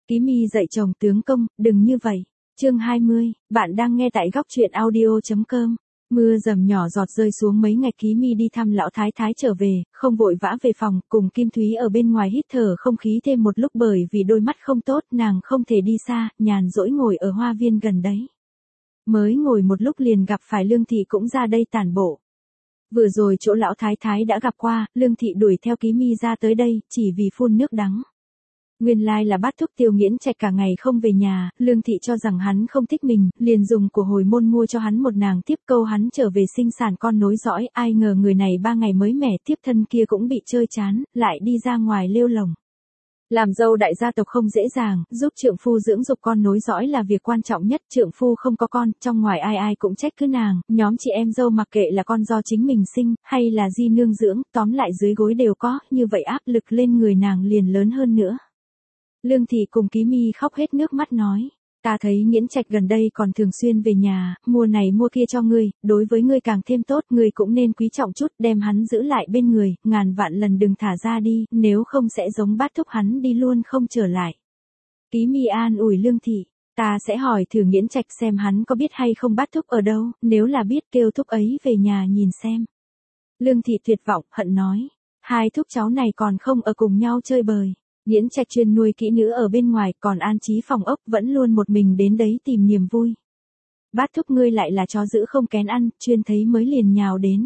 Ký Mi dạy chồng tướng công, đừng như vậy. Chương 20, bạn đang nghe tại góc truyện audio.com. Mưa dầm nhỏ giọt rơi xuống mấy ngày. Ký Mi đi thăm lão thái thái trở về, không vội vã về phòng, cùng Kim Thúy ở bên ngoài hít thở không khí thêm một lúc, bởi vì đôi mắt không tốt, nàng không thể đi xa, nhàn rỗi ngồi ở hoa viên gần đấy. Mới ngồi một lúc liền gặp phải Lương Thị cũng ra đây tản bộ. Vừa rồi chỗ lão thái thái đã gặp qua, Lương Thị đuổi theo Ký Mi ra tới đây, chỉ vì phun nước đắng. Nguyên lai là bát thúc Tiêu Nghiễn Trạch cả ngày không về nhà, Lương Thị cho rằng hắn không thích mình, liền dùng của hồi môn mua cho hắn một nàng tiếp, câu hắn trở về sinh sản con nối dõi. Ai ngờ người này 3 ngày mới mẻ, tiếp thân kia cũng bị chơi chán, lại đi ra ngoài lêu lồng. Làm dâu đại gia tộc không dễ dàng, giúp trượng phu dưỡng dục con nối dõi là việc quan trọng nhất. Trượng phu không có con, trong ngoài ai ai cũng trách cứ nàng, nhóm chị em dâu mặc kệ là con do chính mình sinh, hay là di nương dưỡng, tóm lại dưới gối đều có, như vậy áp lực lên người nàng liền lớn hơn nữa. Lương Thị cùng Ký Mi khóc hết nước mắt nói, ta thấy Nghiễn Trạch gần đây còn thường xuyên về nhà, mua này mua kia cho ngươi, đối với ngươi càng thêm tốt, ngươi cũng nên quý trọng chút, đem hắn giữ lại bên người, ngàn vạn lần đừng thả ra đi, nếu không sẽ giống bát thúc hắn đi luôn không trở lại. Ký Mi an ủi Lương Thị, ta sẽ hỏi thử Nghiễn Trạch xem hắn có biết hay không bát thúc ở đâu, nếu là biết kêu thúc ấy về nhà nhìn xem. Lương Thị tuyệt vọng, hận nói, hai thúc cháu này còn không ở cùng nhau chơi bời. Nghiễn Trạch chuyên nuôi kỹ nữ ở bên ngoài, còn an trí phòng ốc, vẫn luôn một mình đến đấy tìm niềm vui. Bát thúc ngươi lại là chó giữ không kén ăn, chuyên thấy mới liền nhào đến.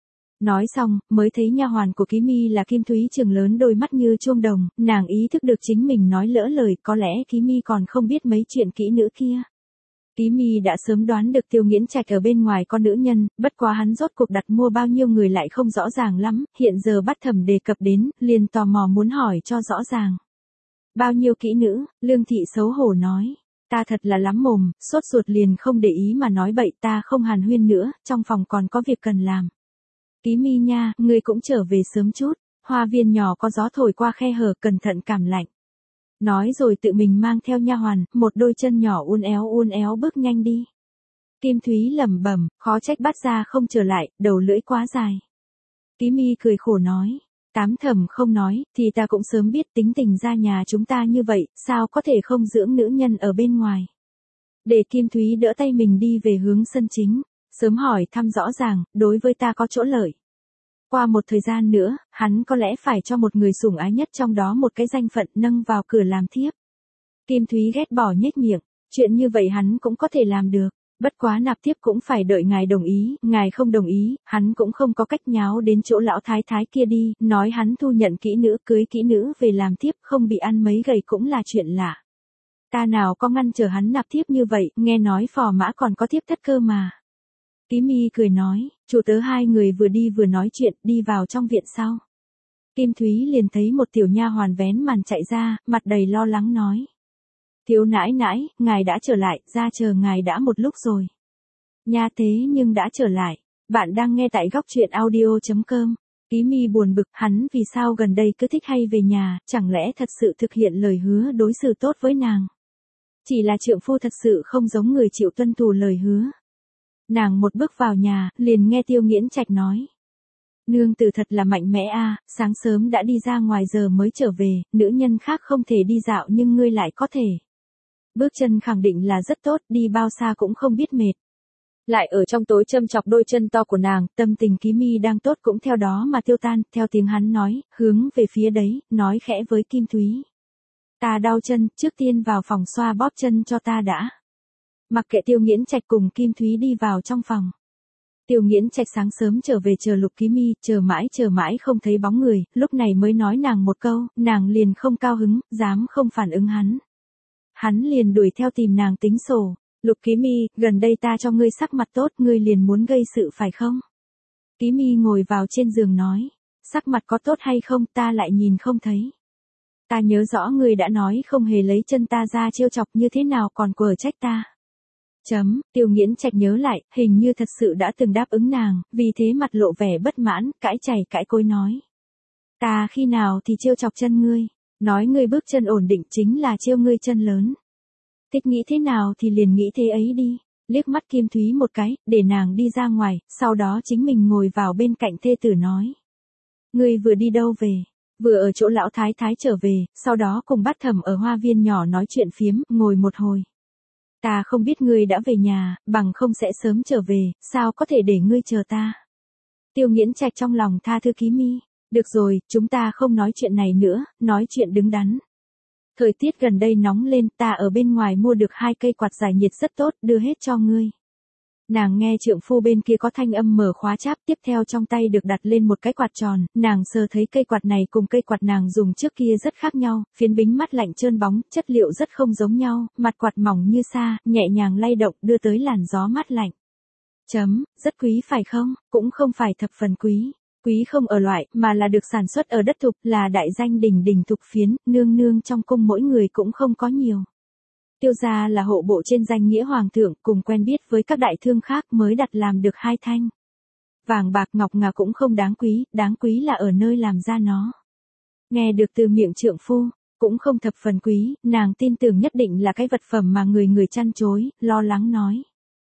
Nói xong, mới thấy nha hoàn của Ký Mi là Kim Thúy trừng lớn đôi mắt như chuông đồng, nàng ý thức được chính mình nói lỡ lời, có lẽ Ký Mi còn không biết mấy chuyện kỹ nữ kia. Ký Mi đã sớm đoán được Tiêu Nghiễn Trạch ở bên ngoài con nữ nhân, bất quá hắn rốt cuộc đặt mua bao nhiêu người lại không rõ ràng lắm, hiện giờ Bát Thẩm đề cập đến, liền tò mò muốn hỏi cho rõ ràng. Bao nhiêu kỹ nữ? Lương Thị xấu hổ nói, ta thật là lắm mồm, sốt ruột liền không để ý mà nói bậy, ta không hàn huyên nữa, trong phòng còn có việc cần làm. Ký Mi nha, ngươi cũng trở về sớm chút, hoa viên nhỏ có gió thổi qua khe hở, cẩn thận cảm lạnh. Nói rồi tự mình mang theo nha hoàn, một đôi chân nhỏ uốn éo bước nhanh đi. Kim Thúy lẩm bẩm, khó trách Bát gia không trở lại, đầu lưỡi quá dài. Ký Mi cười khổ nói, Tám Thẩm không nói, thì ta cũng sớm biết tính tình gia nhà chúng ta như vậy, sao có thể không dưỡng nữ nhân ở bên ngoài. Để Kim Thúy đỡ tay mình đi về hướng sân chính, sớm hỏi thăm rõ ràng, đối với ta có chỗ lợi. Qua một thời gian nữa, hắn có lẽ phải cho một người sủng ái nhất trong đó một cái danh phận nâng vào cửa làm thiếp. Kim Thúy ghét bỏ nhếch miệng, chuyện như vậy hắn cũng có thể làm được, bất quá nạp thiếp cũng phải đợi ngài đồng ý, ngài không đồng ý, hắn cũng không có cách nháo đến chỗ lão thái thái kia đi, nói hắn thu nhận kỹ nữ cưới kỹ nữ về làm thiếp không bị ăn mấy gầy cũng là chuyện lạ. Ta nào có ngăn trở hắn nạp thiếp như vậy, nghe nói Phò Mã còn có thiếp thất cơ mà. Ký Mi cười nói, chủ tớ hai người vừa đi vừa nói chuyện, đi vào trong viện sau. Kim Thúy liền thấy một tiểu nha hoàn vén màn chạy ra, mặt đầy lo lắng nói. Thiếu nãi nãi, ngài đã trở lại, ra chờ ngài đã một lúc rồi. Nha thế nhưng đã trở lại, bạn đang nghe tại góc truyện audio.com. Ký Mi buồn bực, hắn vì sao gần đây cứ thích hay về nhà, chẳng lẽ thật sự thực hiện lời hứa đối xử tốt với nàng. Chỉ là trượng phu thật sự không giống người chịu tuân thủ lời hứa. Nàng một bước vào nhà, liền nghe Tiêu Nghiễn Trạch nói. Nương tử thật là mạnh mẽ a, sáng sớm đã đi ra ngoài giờ mới trở về, nữ nhân khác không thể đi dạo nhưng ngươi lại có thể. Bước chân khẳng định là rất tốt, đi bao xa cũng không biết mệt. Lại ở trong tối châm chọc đôi chân to của nàng, tâm tình Ký Mi đang tốt cũng theo đó mà tiêu tan, theo tiếng hắn nói, hướng về phía đấy, nói khẽ với Kim Thúy. Ta đau chân, trước tiên vào phòng xoa bóp chân cho ta đã. Mặc kệ Tiêu Nghiễn Trạch cùng Kim Thúy đi vào trong phòng. Tiêu Nghiễn Trạch sáng sớm trở về chờ Lục Ký Mi, chờ mãi không thấy bóng người, lúc này mới nói nàng một câu, nàng liền không cao hứng, dám không phản ứng hắn. Hắn liền đuổi theo tìm nàng tính sổ, Lục Ký Mi, gần đây ta cho ngươi sắc mặt tốt, ngươi liền muốn gây sự phải không? Ký Mi ngồi vào trên giường nói, sắc mặt có tốt hay không ta lại nhìn không thấy. Ta nhớ rõ ngươi đã nói không hề lấy chân ta ra trêu chọc, như thế nào còn quở trách ta. Tiêu Nghiễn Trạch nhớ lại, hình như thật sự đã từng đáp ứng nàng, vì thế mặt lộ vẻ bất mãn, cãi chảy cãi cối nói. Ta khi nào thì trêu chọc chân ngươi, nói ngươi bước chân ổn định chính là trêu ngươi chân lớn. Thích nghĩ thế nào thì liền nghĩ thế ấy đi, liếc mắt Kim Thúy một cái, để nàng đi ra ngoài, sau đó chính mình ngồi vào bên cạnh thê tử nói. Ngươi vừa đi đâu về? Vừa ở chỗ lão thái thái trở về, sau đó cùng Bát Thẩm ở hoa viên nhỏ nói chuyện phiếm, ngồi một hồi. Ta không biết ngươi đã về nhà, bằng không sẽ sớm trở về, sao có thể để ngươi chờ ta. Tiêu Nghiễn Trạch trong lòng tha thứ Ký Mi. Được rồi, chúng ta không nói chuyện này nữa, nói chuyện đứng đắn. Thời tiết gần đây nóng lên, ta ở bên ngoài mua được 2 cây quạt giải nhiệt rất tốt, đưa hết cho ngươi. Nàng nghe trượng phu bên kia có thanh âm mở khóa cháp, tiếp theo trong tay được đặt lên một cái quạt tròn, nàng sờ thấy cây quạt này cùng cây quạt nàng dùng trước kia rất khác nhau, phiến bính mắt lạnh trơn bóng, chất liệu rất không giống nhau, mặt quạt mỏng như sa, nhẹ nhàng lay động đưa tới làn gió mát lạnh. Rất quý phải không? Cũng không phải thập phần quý. Quý không ở loại, mà là được sản xuất ở đất thục, là đại danh đỉnh đỉnh thục phiến, nương nương trong cung mỗi người cũng không có nhiều. Tiêu gia là hộ bộ trên danh nghĩa hoàng thượng, cùng quen biết với các đại thương khác mới đặt làm được 2 thanh. Vàng bạc ngọc ngà cũng không đáng quý là ở nơi làm ra nó. Nghe được từ miệng trượng phu, cũng không thập phần quý, nàng tin tưởng nhất định là cái vật phẩm mà người người chăn chối, lo lắng nói.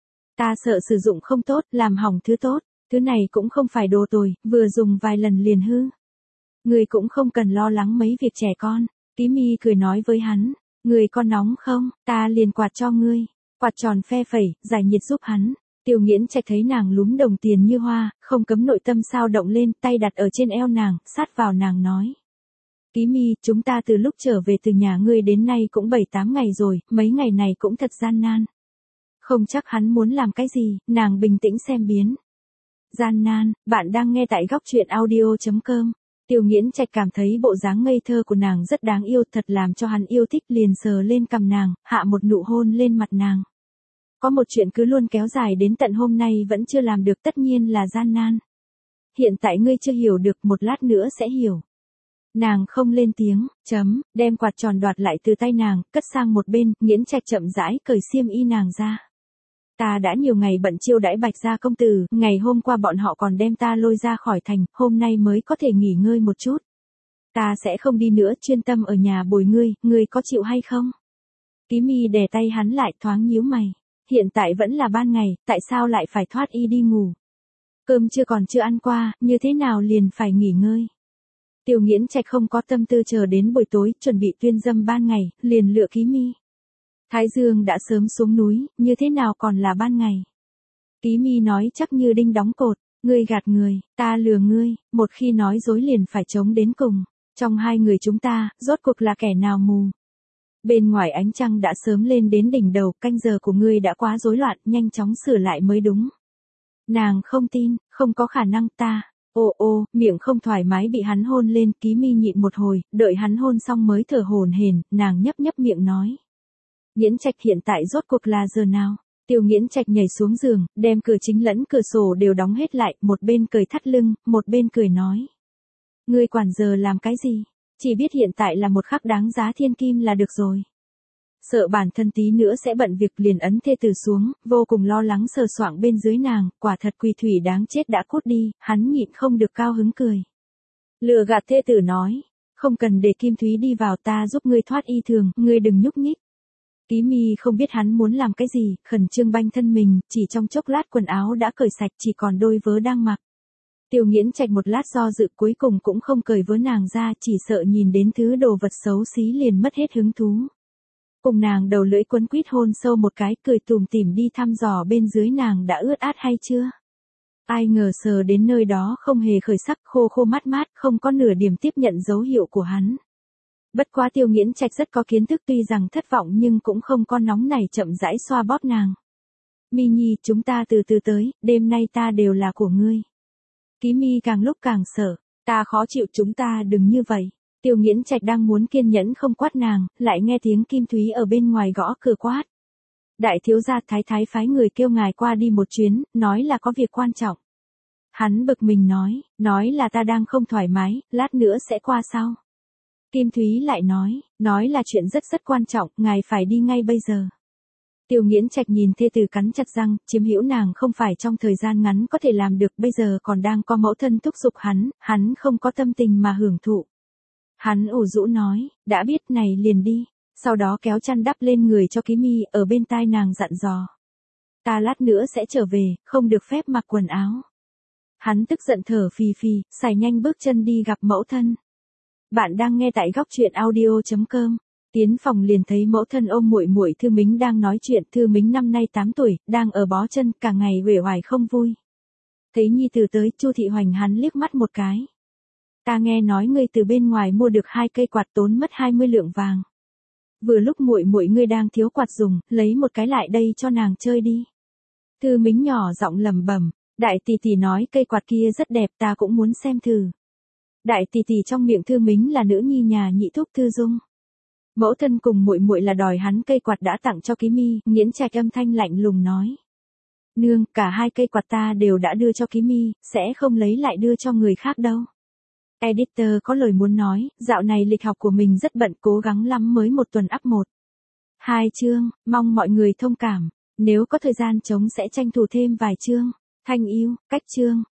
Ta sợ sử dụng không tốt, làm hỏng thứ tốt, thứ này cũng không phải đồ tồi, vừa dùng vài lần liền hư. Người cũng không cần lo lắng mấy việc trẻ con, Ký Mi cười nói với hắn. Người có nóng không, ta liền quạt cho ngươi. Quạt tròn phe phẩy, giải nhiệt giúp hắn. Tiêu Nghiễn Trạch thấy nàng lúm đồng tiền như hoa, không cấm nội tâm sao động lên, tay đặt ở trên eo nàng, sát vào nàng nói. Ký Mi, chúng ta từ lúc trở về từ nhà ngươi đến nay cũng 7-8 ngày rồi, mấy ngày này cũng thật gian nan. Không chắc hắn muốn làm cái gì, nàng bình tĩnh xem biến. Gian nan, bạn đang nghe tại góc truyện audio.com. Tiêu Nghiễn Trạch cảm thấy bộ dáng ngây thơ của nàng rất đáng yêu, thật làm cho hắn yêu thích, liền sờ lên cằm nàng, hạ một nụ hôn lên mặt nàng. Có một chuyện cứ luôn kéo dài đến tận hôm nay vẫn chưa làm được, tất nhiên là gian nan. Hiện tại ngươi chưa hiểu được, một lát nữa sẽ hiểu. Nàng không lên tiếng, đem quạt tròn đoạt lại từ tay nàng, cất sang một bên, Nghiễn Trạch chậm rãi cởi xiêm y nàng ra. Ta đã nhiều ngày bận chiêu đãi Bạch gia công tử, ngày hôm qua bọn họ còn đem ta lôi ra khỏi thành, hôm nay mới có thể nghỉ ngơi một chút. Ta sẽ không đi nữa, chuyên tâm ở nhà bồi ngươi có chịu hay không? Ký Mi đè tay hắn lại, thoáng nhíu mày. Hiện tại vẫn là ban ngày, tại sao lại phải thoát y đi ngủ? Cơm còn chưa ăn qua, như thế nào liền phải nghỉ ngơi? Tiêu Nghiễn Trạch không có tâm tư chờ đến buổi tối, chuẩn bị tuyên dâm ban ngày, liền lựa Ký Mi. Thái dương đã sớm xuống núi, như thế nào còn là ban ngày? Ký Mi nói chắc như đinh đóng cột, ngươi gạt người, ta lừa ngươi, một khi nói dối liền phải chống đến cùng. Trong hai người chúng ta, rốt cuộc là kẻ nào mù? Bên ngoài ánh trăng đã sớm lên đến đỉnh đầu, canh giờ của ngươi đã quá rối loạn, nhanh chóng sửa lại mới đúng. Nàng không tin, không có khả năng ta. Ô, miệng không thoải mái bị hắn hôn lên, Ký Mi nhịn một hồi, đợi hắn hôn xong mới thở hổn hển, nàng nhấp miệng nói. Nghiễn Trạch, hiện tại rốt cuộc là giờ nào? Tiêu Nghiễn Trạch nhảy xuống giường, đem cửa chính lẫn cửa sổ đều đóng hết lại, một bên cười thắt lưng, một bên cười nói. Ngươi quản giờ làm cái gì? Chỉ biết hiện tại là một khắc đáng giá thiên kim là được rồi. Sợ bản thân tí nữa sẽ bận việc liền ấn thê tử xuống, vô cùng lo lắng sờ soạng bên dưới nàng, quả thật quỳ thủy đáng chết đã cút đi, hắn nhịn không được cao hứng cười. Lừa gạt thê tử nói, không cần để Kim Thúy đi vào, ta giúp ngươi thoát y thường, ngươi đừng nhúc nhích. Ký Mi không biết hắn muốn làm cái gì, khẩn trương banh thân mình, chỉ trong chốc lát quần áo đã cởi sạch, chỉ còn đôi vớ đang mặc. Tiêu Nghiễn Trạch một lát do dự, cuối cùng cũng không cởi vớ nàng ra, chỉ sợ nhìn đến thứ đồ vật xấu xí liền mất hết hứng thú. Cùng nàng đầu lưỡi quấn quýt hôn sâu một cái, cười tủm tỉm đi thăm dò bên dưới nàng đã ướt át hay chưa. Ai ngờ sờ đến nơi đó không hề khởi sắc, khô mát, không có nửa điểm tiếp nhận dấu hiệu của hắn. Bất quá Tiêu Nghiễn Trạch rất có kiến thức, tuy rằng thất vọng nhưng cũng không có nóng nảy, chậm rãi xoa bóp nàng. Mi Nhi, chúng ta từ từ tới, đêm nay ta đều là của ngươi. Ký Mi càng lúc càng sợ, ta khó chịu, chúng ta đừng như vậy. Tiêu Nghiễn Trạch đang muốn kiên nhẫn không quát nàng, lại nghe tiếng Kim Thúy ở bên ngoài gõ cửa quát. Đại thiếu gia, thái thái phái người kêu ngài qua đi một chuyến, nói là có việc quan trọng. Hắn bực mình nói là ta đang không thoải mái, lát nữa sẽ qua sau. Kim Thúy lại nói là chuyện rất quan trọng, ngài phải đi ngay bây giờ. Tiêu Nghiễn Trạch nhìn thê tử cắn chặt răng, chiếm hữu nàng không phải trong thời gian ngắn có thể làm được, bây giờ còn đang có mẫu thân thúc giục hắn không có tâm tình mà hưởng thụ. Hắn ủ rũ nói, đã biết này liền đi, sau đó kéo chăn đắp lên người cho Ký Mi, ở bên tai nàng dặn dò. Ta lát nữa sẽ trở về, không được phép mặc quần áo. Hắn tức giận thở phì phì, xài nhanh bước chân đi gặp mẫu thân. Bạn đang nghe tại góc truyện audio.com. Tiến phòng liền thấy mẫu thân ôm muội muội Thư Mính đang nói chuyện. Thư Mính năm nay 8 tuổi, đang ở bó chân, cả ngày uể oải không vui. Thấy nhi tử tới, Chu Thị Hoành hắn liếc mắt một cái. Ta nghe nói ngươi từ bên ngoài mua được 2 cây quạt tốn mất 20 lượng vàng. Vừa lúc muội muội ngươi đang thiếu quạt dùng, lấy một cái lại đây cho nàng chơi đi. Thư Mính nhỏ giọng lẩm bẩm, đại tỷ tỷ nói cây quạt kia rất đẹp, ta cũng muốn xem thử. Đại tỷ tỷ trong miệng Thư Mính là nữ nhi nhà nhị thúc Thư Dung. Mẫu thân cùng muội muội là đòi hắn cây quạt đã tặng cho Ký Mi, Nghiễn Trạch âm thanh lạnh lùng nói. Nương, cả 2 cây quạt ta đều đã đưa cho Ký Mi, sẽ không lấy lại đưa cho người khác đâu. Editor có lời muốn nói, dạo này lịch học của mình rất bận, cố gắng lắm mới một tuần up 1-2 chương, mong mọi người thông cảm. Nếu có thời gian trống sẽ tranh thủ thêm vài chương. Thanh yêu, cách chương,